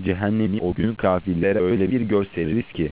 cehennemi o gün kafirlere öyle bir gösteririz ki,